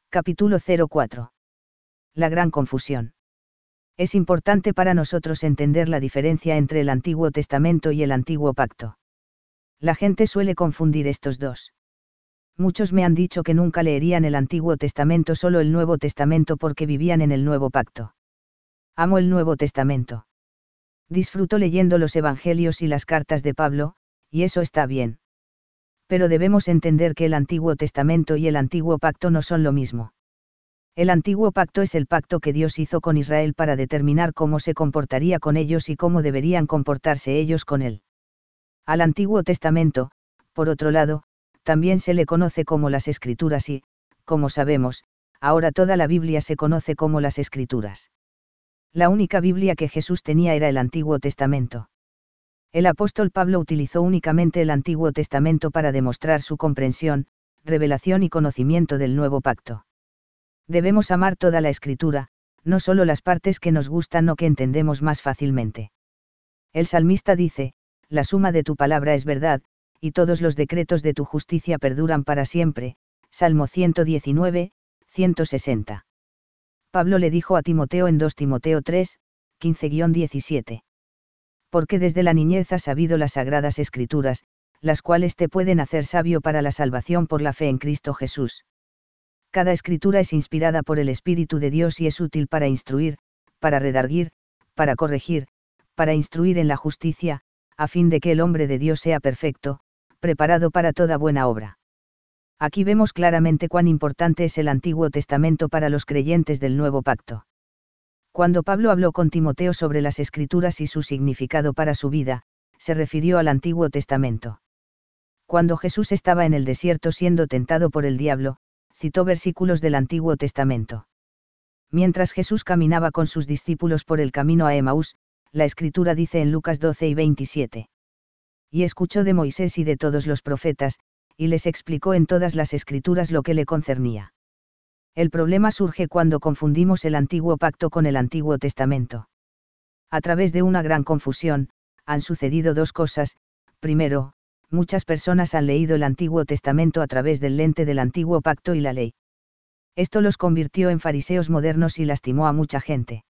Capítulo 04. La gran confusión. Es importante para nosotros entender la diferencia entre el Antiguo Testamento y el Antiguo Pacto. La gente suele confundir estos dos. Muchos me han dicho que nunca leerían el Antiguo Testamento, solo el Nuevo Testamento, porque vivían en el Nuevo Pacto. Amo el Nuevo Testamento. Disfruto leyendo los Evangelios y las cartas de Pablo, y eso está bien. Pero debemos entender que el Antiguo Testamento y el Antiguo Pacto no son lo mismo. El Antiguo Pacto es el pacto que Dios hizo con Israel para determinar cómo se comportaría con ellos y cómo deberían comportarse ellos con él. Al Antiguo Testamento, por otro lado, también se le conoce como las Escrituras y, como sabemos, ahora toda la Biblia se conoce como las Escrituras. La única Biblia que Jesús tenía era el Antiguo Testamento. El apóstol Pablo utilizó únicamente el Antiguo Testamento para demostrar su comprensión, revelación y conocimiento del Nuevo Pacto. Debemos amar toda la Escritura, no solo las partes que nos gustan o que entendemos más fácilmente. El salmista dice: la suma de tu palabra es verdad, y todos los decretos de tu justicia perduran para siempre. Salmo 119, 160. Pablo le dijo a Timoteo en 2 Timoteo 3, 15-17. Porque desde la niñez has sabido las sagradas Escrituras, las cuales te pueden hacer sabio para la salvación por la fe en Cristo Jesús. Cada escritura es inspirada por el Espíritu de Dios y es útil para instruir, para redarguir, para corregir, para instruir en la justicia, a fin de que el hombre de Dios sea perfecto, preparado para toda buena obra. Aquí vemos claramente cuán importante es el Antiguo Testamento para los creyentes del Nuevo Pacto. Cuando Pablo habló con Timoteo sobre las Escrituras y su significado para su vida, se refirió al Antiguo Testamento. Cuando Jesús estaba en el desierto siendo tentado por el diablo, citó versículos del Antiguo Testamento. Mientras Jesús caminaba con sus discípulos por el camino a Emaús, la Escritura dice en Lucas 12 y 27. Y escuchó de Moisés y de todos los profetas, y les explicó en todas las Escrituras lo que le concernía. El problema surge cuando confundimos el Antiguo Pacto con el Antiguo Testamento. A través de una gran confusión, han sucedido dos cosas. Primero, muchas personas han leído el Antiguo Testamento a través del lente del Antiguo Pacto y la ley. Esto los convirtió en fariseos modernos y lastimó a mucha gente.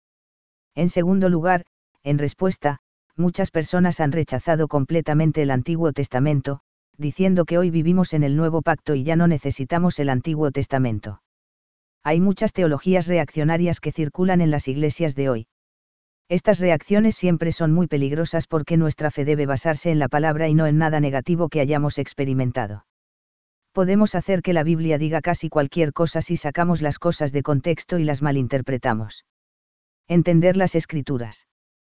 En segundo lugar, en respuesta, muchas personas han rechazado completamente el Antiguo Testamento, diciendo que hoy vivimos en el Nuevo Pacto y ya no necesitamos el Antiguo Testamento. Hay muchas teologías reaccionarias que circulan en las iglesias de hoy. Estas reacciones siempre son muy peligrosas porque nuestra fe debe basarse en la palabra y no en nada negativo que hayamos experimentado. Podemos hacer que la Biblia diga casi cualquier cosa si sacamos las cosas de contexto y las malinterpretamos. Entender las Escrituras.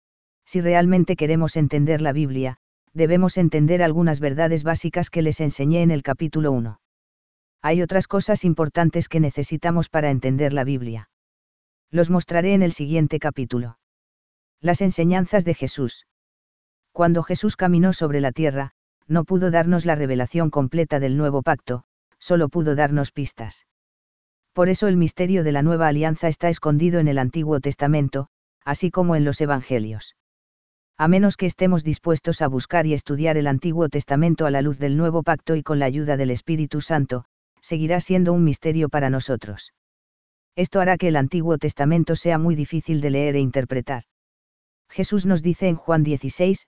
Si realmente queremos entender la Biblia, debemos entender algunas verdades básicas que les enseñé en el capítulo 1. Hay otras cosas importantes que necesitamos para entender la Biblia. Los mostraré en el siguiente capítulo. Las enseñanzas de Jesús. Cuando Jesús caminó sobre la tierra, no pudo darnos la revelación completa del Nuevo Pacto, solo pudo darnos pistas. Por eso el misterio de la Nueva Alianza está escondido en el Antiguo Testamento, así como en los Evangelios. A menos que estemos dispuestos a buscar y estudiar el Antiguo Testamento a la luz del Nuevo Pacto y con la ayuda del Espíritu Santo, seguirá siendo un misterio para nosotros. Esto hará que el Antiguo Testamento sea muy difícil de leer e interpretar. Jesús nos dice en Juan 16,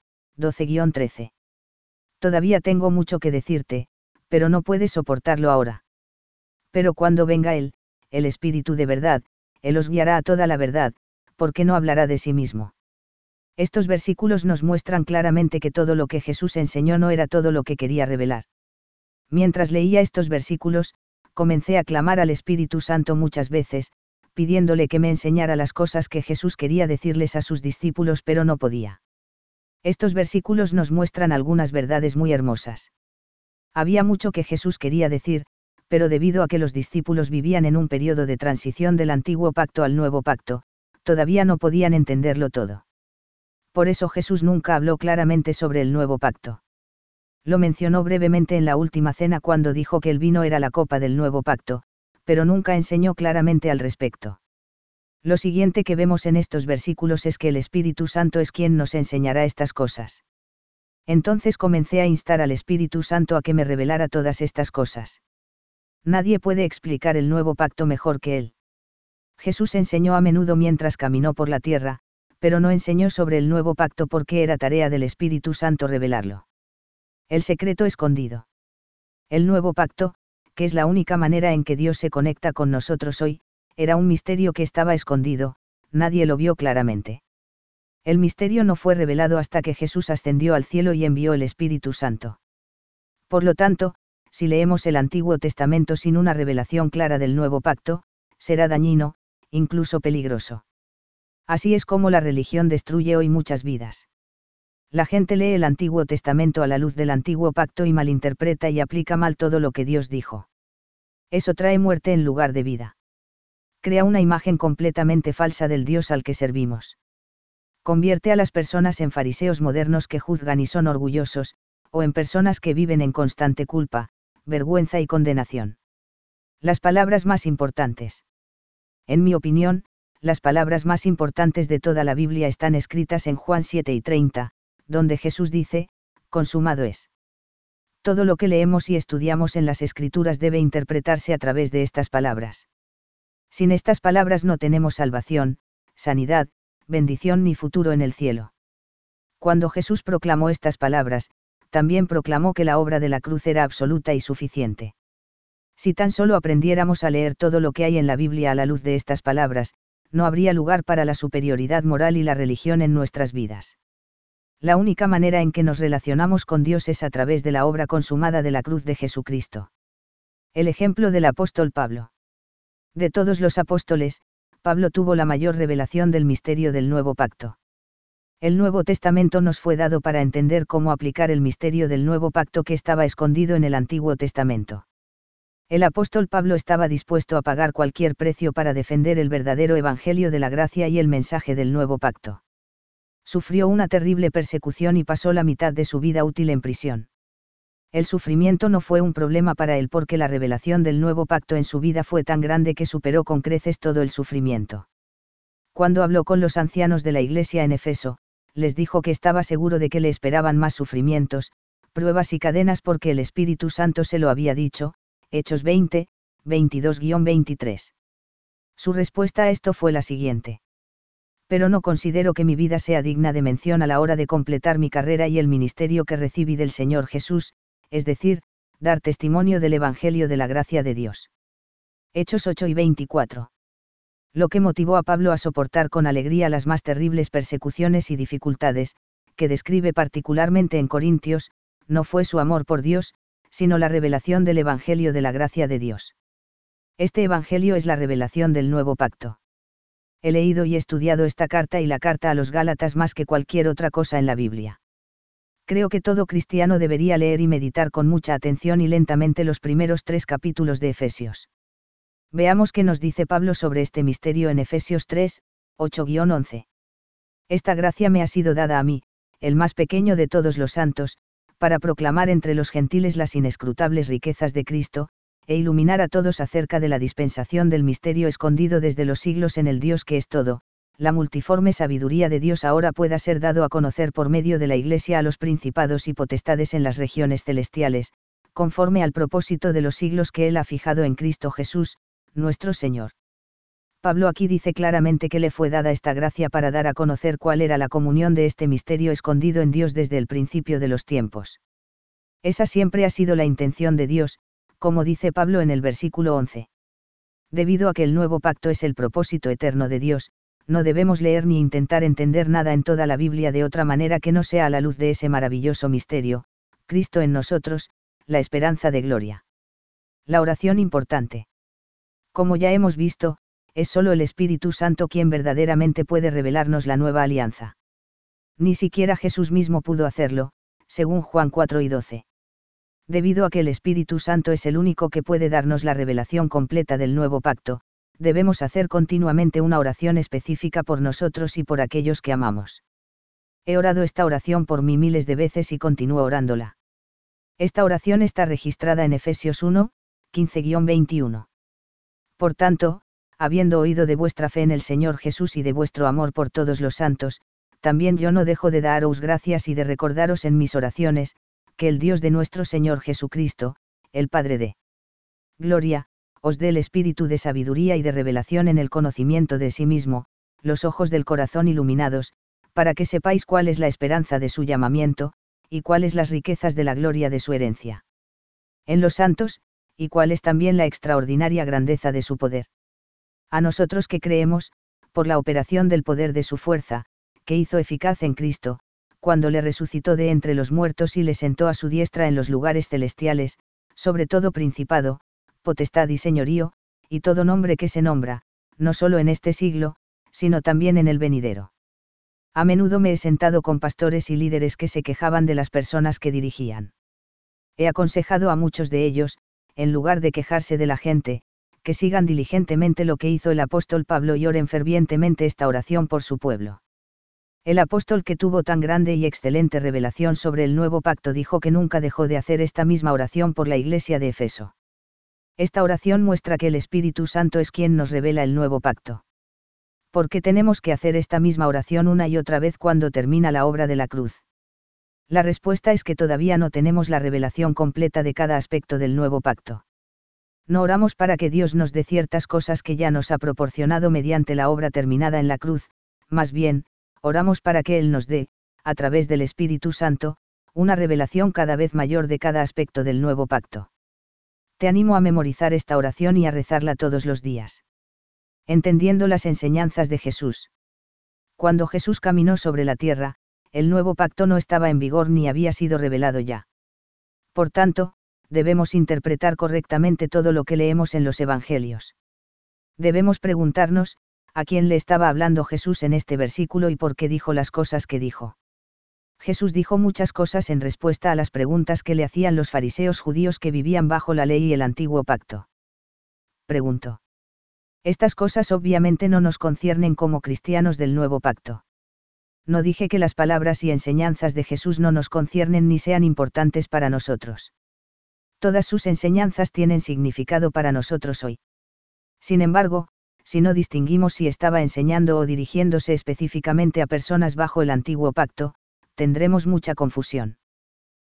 12-13. Todavía tengo mucho que decirte, pero no puedes soportarlo ahora. Pero cuando venga Él, el Espíritu de verdad, Él os guiará a toda la verdad, porque no hablará de sí mismo. Estos versículos nos muestran claramente que todo lo que Jesús enseñó no era todo lo que quería revelar. Mientras leía estos versículos, comencé a clamar al Espíritu Santo muchas veces, pidiéndole que me enseñara las cosas que Jesús quería decirles a sus discípulos, pero no podía. Estos versículos nos muestran algunas verdades muy hermosas. Había mucho que Jesús quería decir, pero debido a que los discípulos vivían en un periodo de transición del Antiguo Pacto al Nuevo Pacto, todavía no podían entenderlo todo. Por eso Jesús nunca habló claramente sobre el Nuevo Pacto. Lo mencionó brevemente en la última cena cuando dijo que el vino era la copa del Nuevo Pacto, pero nunca enseñó claramente al respecto. Lo siguiente que vemos en estos versículos es que el Espíritu Santo es quien nos enseñará estas cosas. Entonces comencé a instar al Espíritu Santo a que me revelara todas estas cosas. Nadie puede explicar el nuevo pacto mejor que él. Jesús enseñó a menudo mientras caminó por la tierra, pero no enseñó sobre el nuevo pacto porque era tarea del Espíritu Santo revelarlo. El secreto escondido. El nuevo pacto, que es la única manera en que Dios se conecta con nosotros hoy, era un misterio que estaba escondido, nadie lo vio claramente. El misterio no fue revelado hasta que Jesús ascendió al cielo y envió el Espíritu Santo. Por lo tanto, si leemos el Antiguo Testamento sin una revelación clara del nuevo pacto, será dañino, incluso peligroso. Así es como la religión destruye hoy muchas vidas. La gente lee el Antiguo Testamento a la luz del Antiguo Pacto y malinterpreta y aplica mal todo lo que Dios dijo. Eso trae muerte en lugar de vida. Crea una imagen completamente falsa del Dios al que servimos. Convierte a las personas en fariseos modernos que juzgan y son orgullosos, o en personas que viven en constante culpa, vergüenza y condenación. Las palabras más importantes. En mi opinión, las palabras más importantes de toda la Biblia están escritas en Juan 7:30, donde Jesús dice, consumado es. Todo lo que leemos y estudiamos en las Escrituras debe interpretarse a través de estas palabras. Sin estas palabras no tenemos salvación, sanidad, bendición ni futuro en el cielo. Cuando Jesús proclamó estas palabras, también proclamó que la obra de la cruz era absoluta y suficiente. Si tan solo aprendiéramos a leer todo lo que hay en la Biblia a la luz de estas palabras, no habría lugar para la superioridad moral y la religión en nuestras vidas. La única manera en que nos relacionamos con Dios es a través de la obra consumada de la cruz de Jesucristo. El ejemplo del apóstol Pablo. De todos los apóstoles, Pablo tuvo la mayor revelación del misterio del nuevo pacto. El Nuevo Testamento nos fue dado para entender cómo aplicar el misterio del nuevo pacto que estaba escondido en el Antiguo Testamento. El apóstol Pablo estaba dispuesto a pagar cualquier precio para defender el verdadero evangelio de la gracia y el mensaje del nuevo pacto. Sufrió una terrible persecución y pasó la mitad de su vida útil en prisión. El sufrimiento no fue un problema para él porque la revelación del nuevo pacto en su vida fue tan grande que superó con creces todo el sufrimiento. Cuando habló con los ancianos de la iglesia en Efeso, les dijo que estaba seguro de que le esperaban más sufrimientos, pruebas y cadenas porque el Espíritu Santo se lo había dicho, Hechos 20, 22-23. Su respuesta a esto fue la siguiente. Pero no considero que mi vida sea digna de mención a la hora de completar mi carrera y el ministerio que recibí del Señor Jesús, es decir, dar testimonio del Evangelio de la gracia de Dios. Hechos 8-24. Lo que motivó a Pablo a soportar con alegría las más terribles persecuciones y dificultades, que describe particularmente en Corintios, no fue su amor por Dios, sino la revelación del Evangelio de la gracia de Dios. Este Evangelio es la revelación del nuevo pacto. He leído y estudiado esta carta y la carta a los Gálatas más que cualquier otra cosa en la Biblia. Creo que todo cristiano debería leer y meditar con mucha atención y lentamente los primeros 3 capítulos de Efesios. Veamos qué nos dice Pablo sobre este misterio en Efesios 3, 8-11. Esta gracia me ha sido dada a mí, el más pequeño de todos los santos, para proclamar entre los gentiles las inescrutables riquezas de Cristo, e iluminar a todos acerca de la dispensación del misterio escondido desde los siglos en el Dios que es todo, la multiforme sabiduría de Dios ahora pueda ser dado a conocer por medio de la Iglesia a los principados y potestades en las regiones celestiales, conforme al propósito de los siglos que Él ha fijado en Cristo Jesús, nuestro Señor. Pablo aquí dice claramente que le fue dada esta gracia para dar a conocer cuál era la comunión de este misterio escondido en Dios desde el principio de los tiempos. Esa siempre ha sido la intención de Dios, como dice Pablo en el versículo 11. Debido a que el nuevo pacto es el propósito eterno de Dios, no debemos leer ni intentar entender nada en toda la Biblia de otra manera que no sea a la luz de ese maravilloso misterio, Cristo en nosotros, la esperanza de gloria. La oración importante. Como ya hemos visto, es solo el Espíritu Santo quien verdaderamente puede revelarnos la nueva alianza. Ni siquiera Jesús mismo pudo hacerlo, según Juan 4:12. Debido a que el Espíritu Santo es el único que puede darnos la revelación completa del nuevo pacto, debemos hacer continuamente una oración específica por nosotros y por aquellos que amamos. He orado esta oración por mí miles de veces y continúo orándola. Esta oración está registrada en Efesios 1, 15-21. Por tanto, habiendo oído de vuestra fe en el Señor Jesús y de vuestro amor por todos los santos, también yo no dejo de daros gracias y de recordaros en mis oraciones, que el Dios de nuestro Señor Jesucristo, el Padre de Gloria, os dé el espíritu de sabiduría y de revelación en el conocimiento de sí mismo, los ojos del corazón iluminados, para que sepáis cuál es la esperanza de su llamamiento, y cuáles las riquezas de la gloria de su herencia en los santos, y cuál es también la extraordinaria grandeza de su poder. A nosotros que creemos, por la operación del poder de su fuerza, que hizo eficaz en Cristo, cuando le resucitó de entre los muertos y le sentó a su diestra en los lugares celestiales, sobre todo principado, potestad y señorío, y todo nombre que se nombra, no solo en este siglo, sino también en el venidero. A menudo me he sentado con pastores y líderes que se quejaban de las personas que dirigían. He aconsejado a muchos de ellos, en lugar de quejarse de la gente, que sigan diligentemente lo que hizo el apóstol Pablo y oren fervientemente esta oración por su pueblo. El apóstol que tuvo tan grande y excelente revelación sobre el nuevo pacto dijo que nunca dejó de hacer esta misma oración por la iglesia de Efeso. Esta oración muestra que el Espíritu Santo es quien nos revela el nuevo pacto. ¿Por qué tenemos que hacer esta misma oración una y otra vez cuando termina la obra de la cruz? La respuesta es que todavía no tenemos la revelación completa de cada aspecto del nuevo pacto. No oramos para que Dios nos dé ciertas cosas que ya nos ha proporcionado mediante la obra terminada en la cruz, más bien, oramos para que Él nos dé, a través del Espíritu Santo, una revelación cada vez mayor de cada aspecto del nuevo pacto. Te animo a memorizar esta oración y a rezarla todos los días. Entendiendo las enseñanzas de Jesús. Cuando Jesús caminó sobre la tierra, el nuevo pacto no estaba en vigor ni había sido revelado ya. Por tanto, debemos interpretar correctamente todo lo que leemos en los Evangelios. Debemos preguntarnos, ¿a quién le estaba hablando Jesús en este versículo y por qué dijo las cosas que dijo? Jesús dijo muchas cosas en respuesta a las preguntas que le hacían los fariseos judíos que vivían bajo la ley y el antiguo pacto. Preguntó. Estas cosas obviamente no nos conciernen como cristianos del nuevo pacto. No dije que las palabras y enseñanzas de Jesús no nos conciernen ni sean importantes para nosotros. Todas sus enseñanzas tienen significado para nosotros hoy. Sin embargo, si no distinguimos si estaba enseñando o dirigiéndose específicamente a personas bajo el antiguo pacto, tendremos mucha confusión.